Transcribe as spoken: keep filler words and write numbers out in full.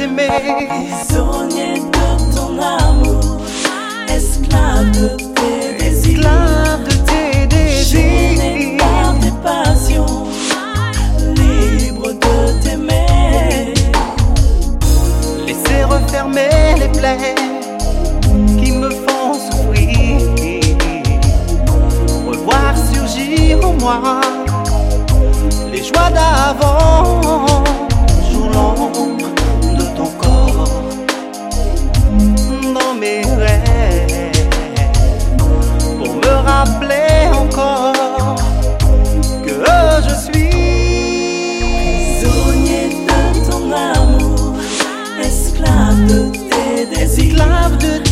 t'aimer. Prisonnier de ton amour, esclave de tes désirs, Esclave de tes désirs, gêné par tes passions, libre de t'aimer. Laissez refermer les plaies qui me font souffrir, revoir surgir en moi les joies d'avant, jour l'ombre de ton corps dans mes rêves, pour me rappeler encore que je suis Prisonnier de ton amour, esclave de tes désirs, esclave de